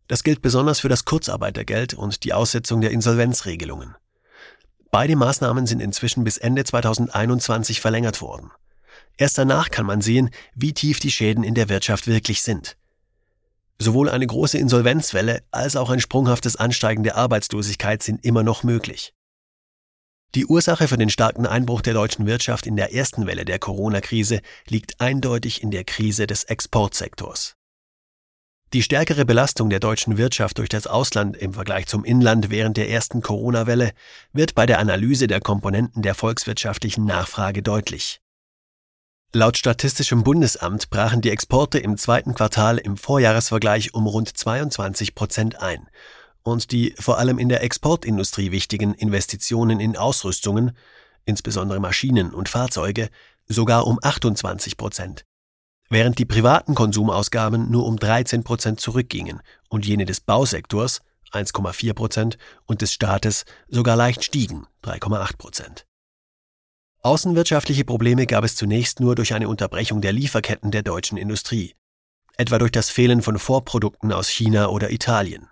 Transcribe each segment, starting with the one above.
Das gilt besonders für das Kurzarbeitergeld und die Aussetzung der Insolvenzregelungen. Beide Maßnahmen sind inzwischen bis Ende 2021 verlängert worden. Erst danach kann man sehen, wie tief die Schäden in der Wirtschaft wirklich sind. Sowohl eine große Insolvenzwelle als auch ein sprunghaftes Ansteigen der Arbeitslosigkeit sind immer noch möglich. Die Ursache für den starken Einbruch der deutschen Wirtschaft in der ersten Welle der Corona-Krise liegt eindeutig in der Krise des Exportsektors. Die stärkere Belastung der deutschen Wirtschaft durch das Ausland im Vergleich zum Inland während der ersten Corona-Welle wird bei der Analyse der Komponenten der volkswirtschaftlichen Nachfrage deutlich. Laut Statistischem Bundesamt brachen die Exporte im zweiten Quartal im Vorjahresvergleich um rund 22% ein und die vor allem in der Exportindustrie wichtigen Investitionen in Ausrüstungen, insbesondere Maschinen und Fahrzeuge, sogar um 28%, während die privaten Konsumausgaben nur um 13% zurückgingen und jene des Bausektors 1,4% und des Staates sogar leicht stiegen 3,8%. Außenwirtschaftliche Probleme gab es zunächst nur durch eine Unterbrechung der Lieferketten der deutschen Industrie, etwa durch das Fehlen von Vorprodukten aus China oder Italien.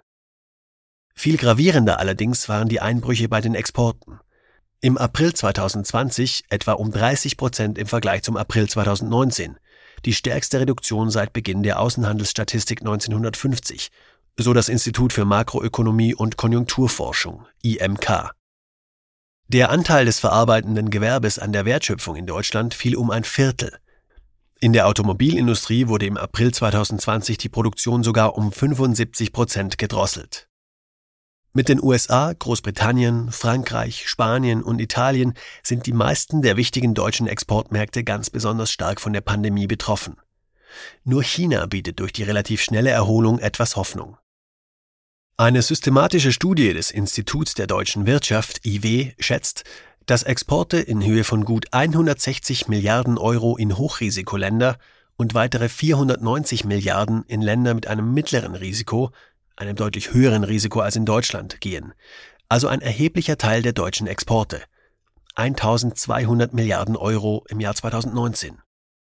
Viel gravierender allerdings waren die Einbrüche bei den Exporten. Im April 2020 etwa um 30% im Vergleich zum April 2019, die stärkste Reduktion seit Beginn der Außenhandelsstatistik 1950, so das Institut für Makroökonomie und Konjunkturforschung, IMK. Der Anteil des verarbeitenden Gewerbes an der Wertschöpfung in Deutschland fiel um ein Viertel. In der Automobilindustrie wurde im April 2020 die Produktion sogar um 75% gedrosselt. Mit den USA, Großbritannien, Frankreich, Spanien und Italien sind die meisten der wichtigen deutschen Exportmärkte ganz besonders stark von der Pandemie betroffen. Nur China bietet durch die relativ schnelle Erholung etwas Hoffnung. Eine systematische Studie des Instituts der deutschen Wirtschaft, IW, schätzt, dass Exporte in Höhe von gut 160 Milliarden Euro in Hochrisikoländer und weitere 490 Milliarden in Länder mit einem mittleren Risiko, einem deutlich höheren Risiko als in Deutschland, gehen. Also ein erheblicher Teil der deutschen Exporte. 1.200 Milliarden Euro im Jahr 2019.